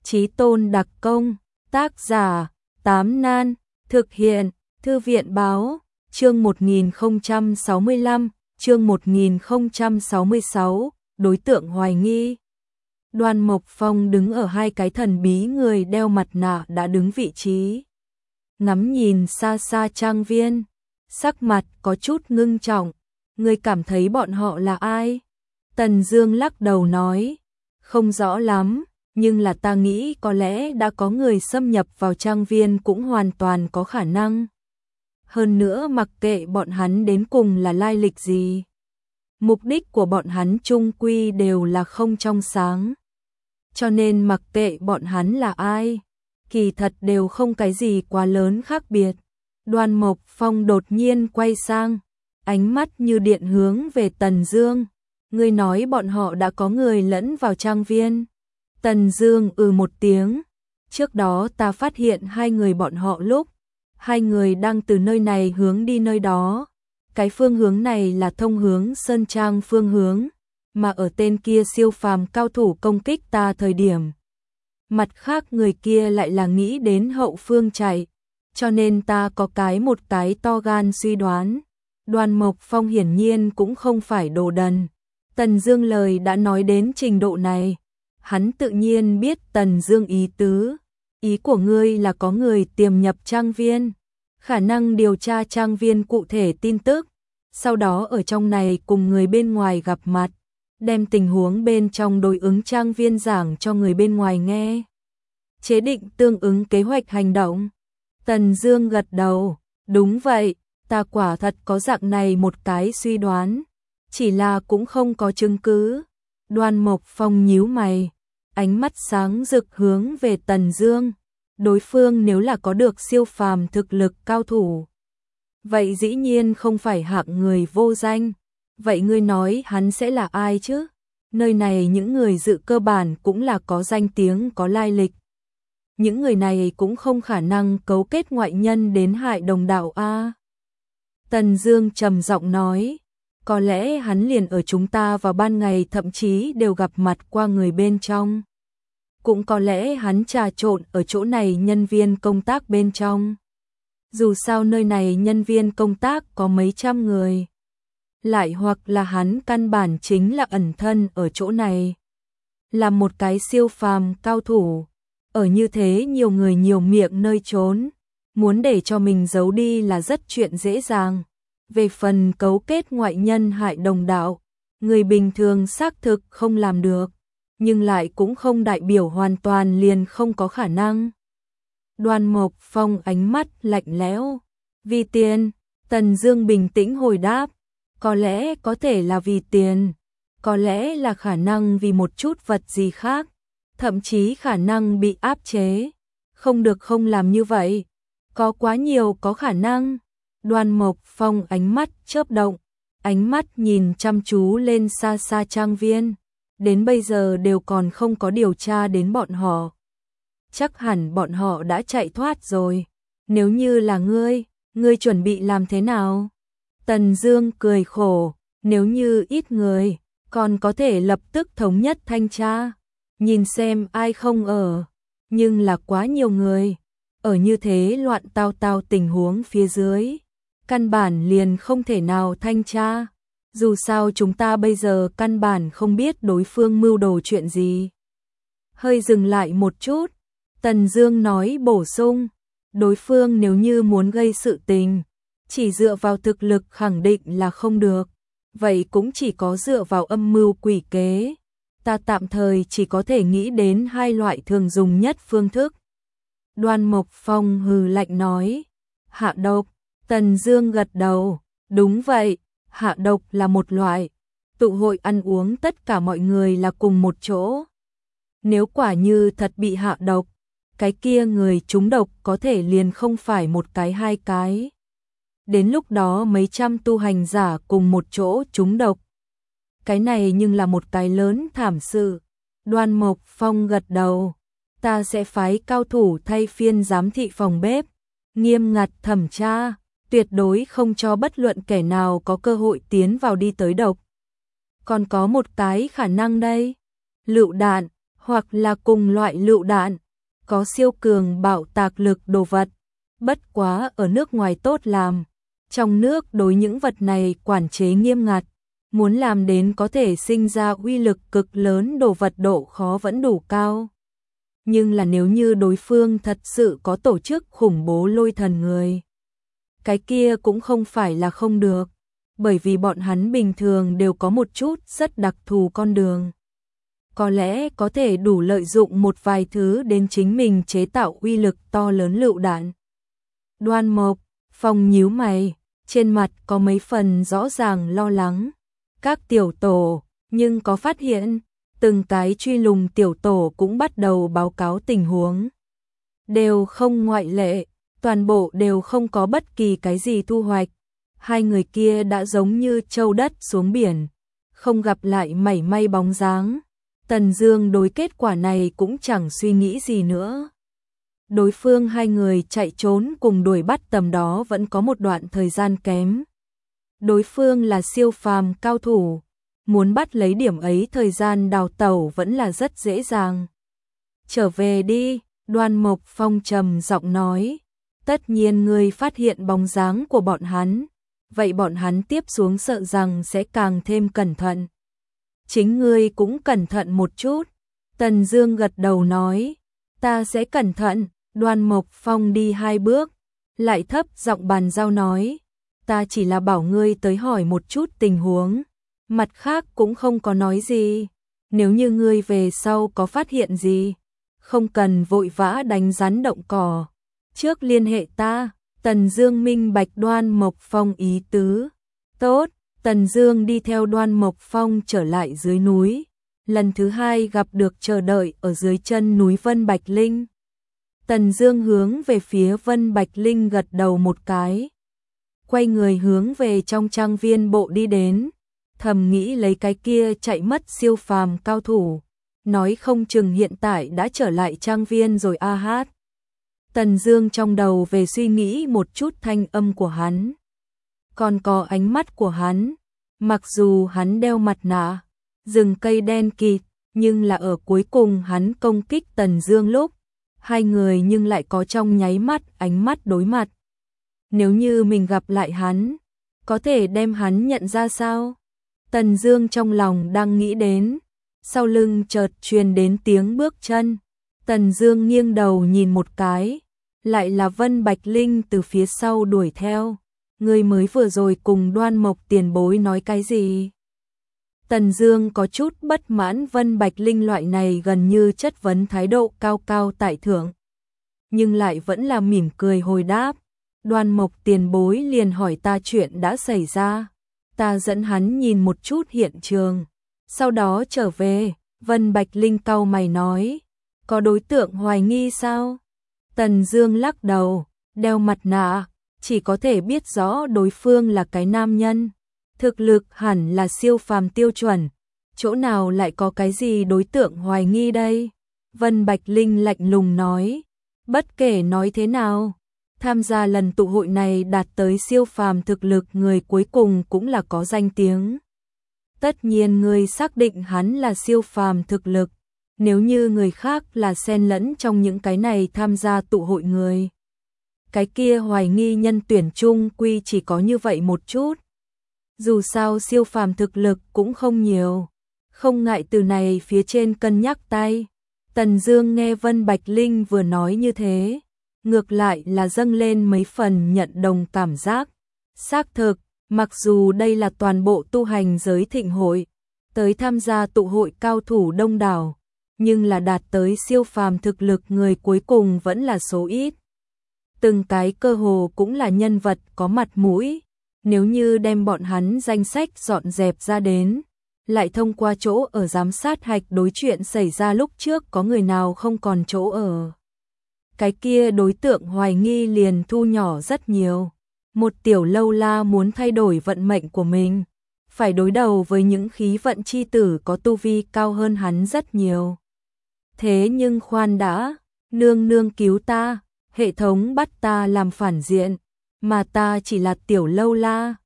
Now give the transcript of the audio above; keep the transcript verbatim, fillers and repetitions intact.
Chí tôn đặc công, tác giả, Tám Nan, thực hiện, Thư viện báo, chương một nghìn không trăm sáu mươi lăm, chương một nghìn không trăm sáu mươi sáu, đối tượng hoài nghi. Đoan Mộc Phong đứng ở hai cái thần bí người đeo mặt nạ đã đứng vị trí. Ngắm nhìn xa xa trang viên, sắc mặt có chút ngưng trọng. Ngươi cảm thấy bọn họ là ai? Tần Dương lắc đầu nói, không rõ lắm, nhưng là ta nghĩ có lẽ đã có người xâm nhập vào trang viên cũng hoàn toàn có khả năng. Hơn nữa mặc kệ bọn hắn đến cùng là lai lịch gì, mục đích của bọn hắn chung quy đều là không trong sáng. Cho nên mặc kệ bọn hắn là ai, kỳ thật đều không cái gì quá lớn khác biệt. Đoan Mộc Phong đột nhiên quay sang, ánh mắt như điện hướng về Tần Dương. Ngươi nói bọn họ đã có người lẫn vào trang viên. Tần Dương ừ một tiếng. Trước đó ta phát hiện hai người bọn họ lúc, hai người đang từ nơi này hướng đi nơi đó. Cái phương hướng này là thông hướng Sơn Trang phương hướng, mà ở tên kia siêu phàm cao thủ công kích ta thời điểm. Mặt khác người kia lại là nghĩ đến hậu phương chạy, cho nên ta có cái một cái to gan suy đoán. Đoan Mộc Phong hiển nhiên cũng không phải đồ đần. Tần Dương lời đã nói đến trình độ này, hắn tự nhiên biết Tần Dương ý tứ. Ý của ngươi là có người tiềm nhập trang viên, khả năng điều tra trang viên cụ thể tin tức, sau đó ở trong này cùng người bên ngoài gặp mặt, đem tình huống bên trong đối ứng trang viên giảng cho người bên ngoài nghe, chế định tương ứng kế hoạch hành động. Tần Dương gật đầu, đúng vậy, ta quả thật có dạng này một cái suy đoán, chỉ là cũng không có chứng cứ. Đoan Mộc Phong nhíu mày, ánh mắt sáng rực hướng về Tần Dương. Đối phương nếu là có được siêu phàm thực lực cao thủ, vậy dĩ nhiên không phải hạng người vô danh. Vậy ngươi nói hắn sẽ là ai chứ? Nơi này những người dự cơ bản cũng là có danh tiếng có lai lịch. Những người này cũng không khả năng cấu kết ngoại nhân đến hại đồng đạo a. Tần Dương trầm giọng nói, có lẽ hắn liền ở chúng ta vào ban ngày thậm chí đều gặp mặt qua người bên trong. Cũng có lẽ hắn trà trộn ở chỗ này nhân viên công tác bên trong. Dù sao nơi này nhân viên công tác có mấy trăm người. Lại hoặc là hắn căn bản chính là ẩn thân ở chỗ này, là một cái siêu phàm cao thủ. Ở như thế nhiều người nhiều miệng nơi trốn, muốn để cho mình giấu đi là rất chuyện dễ dàng. Về phần cấu kết ngoại nhân hại đồng đạo, người bình thường xác thực không làm được, nhưng lại cũng không đại biểu hoàn toàn liền không có khả năng. Đoan Mộc Phong ánh mắt lạnh lẽo, vì tiền. Tần Dương bình tĩnh hồi đáp, có lẽ có thể là vì tiền, có lẽ là khả năng vì một chút vật gì khác, thậm chí khả năng bị áp chế. Không được không làm như vậy, có quá nhiều có khả năng. Đoan Mộc Phong ánh mắt chớp động, ánh mắt nhìn chăm chú lên xa xa trang viên. Đến bây giờ đều còn không có điều tra đến bọn họ. Chắc hẳn bọn họ đã chạy thoát rồi. Nếu như là ngươi, ngươi chuẩn bị làm thế nào? Tần Dương cười khổ, nếu như ít người, còn có thể lập tức thống nhất thanh tra, nhìn xem ai không ở. Nhưng là quá nhiều người, ở như thế loạn tao tao tình huống phía dưới, căn bản liền không thể nào thanh tra. Dù sao chúng ta bây giờ căn bản không biết đối phương mưu đồ chuyện gì. Hơi dừng lại một chút, Tần Dương nói bổ sung, đối phương nếu như muốn gây sự tình, chỉ dựa vào thực lực khẳng định là không được, vậy cũng chỉ có dựa vào âm mưu quỷ kế. Ta tạm thời chỉ có thể nghĩ đến hai loại thường dùng nhất phương thức. Đoan Mộc Phong hừ lạnh nói, hạ độc. Tần Dương gật đầu, đúng vậy. Hạ độc là một loại, tụ hội ăn uống tất cả mọi người là cùng một chỗ. Nếu quả như thật bị hạ độc, cái kia người trúng độc có thể liền không phải một cái hai cái. Đến lúc đó mấy trăm tu hành giả cùng một chỗ trúng độc. Cái này nhưng là một cái lớn thảm sự. Đoan Mộc Phong gật đầu, ta sẽ phái cao thủ thay phiên giám thị phòng bếp, nghiêm ngặt thẩm tra, tuyệt đối không cho bất luận kẻ nào có cơ hội tiến vào đi tới độc. Còn có một cái khả năng đây, lựu đạn, hoặc là cùng loại lựu đạn, có siêu cường bạo tạc lực đồ vật. Bất quá ở nước ngoài tốt làm, trong nước đối những vật này quản chế nghiêm ngặt, muốn làm đến có thể sinh ra uy lực cực lớn đồ vật độ khó vẫn đủ cao. Nhưng là nếu như đối phương thật sự có tổ chức khủng bố lôi thần người, cái kia cũng không phải là không được, bởi vì bọn hắn bình thường đều có một chút rất đặc thù con đường. Có lẽ có thể đủ lợi dụng một vài thứ đến chính mình chế tạo uy lực to lớn lựu đạn. Đoan Mộc Phong nhíu mày, trên mặt có mấy phần rõ ràng lo lắng. Các tiểu tổ, nhưng có phát hiện, từng cái truy lùng tiểu tổ cũng bắt đầu báo cáo tình huống. Đều không ngoại lệ, toàn bộ đều không có bất kỳ cái gì thu hoạch. Hai người kia đã giống như trâu đất xuống biển, không gặp lại mảy may bóng dáng. Tần Dương đối kết quả này cũng chẳng suy nghĩ gì nữa. Đối phương hai người chạy trốn cùng đuổi bắt tầm đó vẫn có một đoạn thời gian kém. Đối phương là siêu phàm cao thủ, muốn bắt lấy điểm ấy thời gian đào tẩu vẫn là rất dễ dàng. Trở về đi, Đoan Mộc Phong trầm giọng nói. Tất nhiên ngươi phát hiện bóng dáng của bọn hắn, vậy bọn hắn tiếp xuống sợ rằng sẽ càng thêm cẩn thận. Chính ngươi cũng cẩn thận một chút. Tần Dương gật đầu nói, ta sẽ cẩn thận. Đoan Mộc Phong đi hai bước, lại thấp giọng bàn giao nói, ta chỉ là bảo ngươi tới hỏi một chút tình huống, mặt khác cũng không có nói gì. Nếu như ngươi về sau có phát hiện gì, không cần vội vã đánh rắn động cỏ, trước liên hệ ta. Tần Dương minh bạch Đoan Mộc Phong ý tứ. Tốt, Tần Dương đi theo Đoan Mộc Phong trở lại dưới núi, lần thứ hai gặp được chờ đợi ở dưới chân núi Vân Bạch Linh. Tần Dương hướng về phía Vân Bạch Linh gật đầu một cái, quay người hướng về trong trang viên bộ đi đến, thầm nghĩ lấy cái kia chạy mất siêu phàm cao thủ, nói không chừng hiện tại đã trở lại trang viên rồi a hát. Tần Dương trong đầu về suy nghĩ một chút thanh âm của hắn, còn có ánh mắt của hắn, mặc dù hắn đeo mặt nạ, rừng cây đen kịt, nhưng là ở cuối cùng hắn công kích Tần Dương lúc, hai người nhưng lại có trong nháy mắt ánh mắt đối mặt. Nếu như mình gặp lại hắn, có thể đem hắn nhận ra sao? Tần Dương trong lòng đang nghĩ đến, sau lưng chợt truyền đến tiếng bước chân. Tần Dương nghiêng đầu nhìn một cái, lại là Vân Bạch Linh từ phía sau đuổi theo. Người mới vừa rồi cùng Đoan Mộc tiền bối nói cái gì? Tần Dương có chút bất mãn Vân Bạch Linh loại này gần như chất vấn thái độ cao cao tại thượng, nhưng lại vẫn là mỉm cười hồi đáp. Đoan Mộc tiền bối liền hỏi ta chuyện đã xảy ra, ta dẫn hắn nhìn một chút hiện trường, sau đó trở về. Vân Bạch Linh cau mày nói, có đối tượng hoài nghi sao? Tần Dương lắc đầu, đeo mặt nạ, chỉ có thể biết rõ đối phương là cái nam nhân, thực lực hẳn là siêu phàm tiêu chuẩn, chỗ nào lại có cái gì đối tượng hoài nghi đây? Vân Bạch Linh lạnh lùng nói, bất kể nói thế nào, tham gia lần tụ hội này đạt tới siêu phàm thực lực người cuối cùng cũng là có danh tiếng. Tất nhiên người xác định hắn là siêu phàm thực lực, nếu như người khác là xen lẫn trong những cái này tham gia tụ hội người, cái kia hoài nghi nhân tuyển chung quy chỉ có như vậy một chút. Dù sao siêu phàm thực lực cũng không nhiều, không ngại từ này phía trên cân nhắc tay. Tần Dương nghe Vân Bạch Linh vừa nói như thế, ngược lại là dâng lên mấy phần nhận đồng cảm giác. Xác thực, mặc dù đây là toàn bộ tu hành giới thịnh hội, tới tham gia tụ hội cao thủ đông đảo, nhưng là đạt tới siêu phàm thực lực người cuối cùng vẫn là số ít. Từng cái cơ hồ cũng là nhân vật có mặt mũi, nếu như đem bọn hắn danh sách dọn dẹp ra đến, lại thông qua chỗ ở giám sát hạch đối chuyện xảy ra lúc trước có người nào không còn chỗ ở, cái kia đối tượng hoài nghi liền thu nhỏ rất nhiều. Một tiểu lâu la muốn thay đổi vận mệnh của mình, phải đối đầu với những khí vận chi tử có tu vi cao hơn hắn rất nhiều. Thế nhưng khoan đã, nương nương cứu ta, hệ thống bắt ta làm phản diện, mà ta chỉ là tiểu lâu la,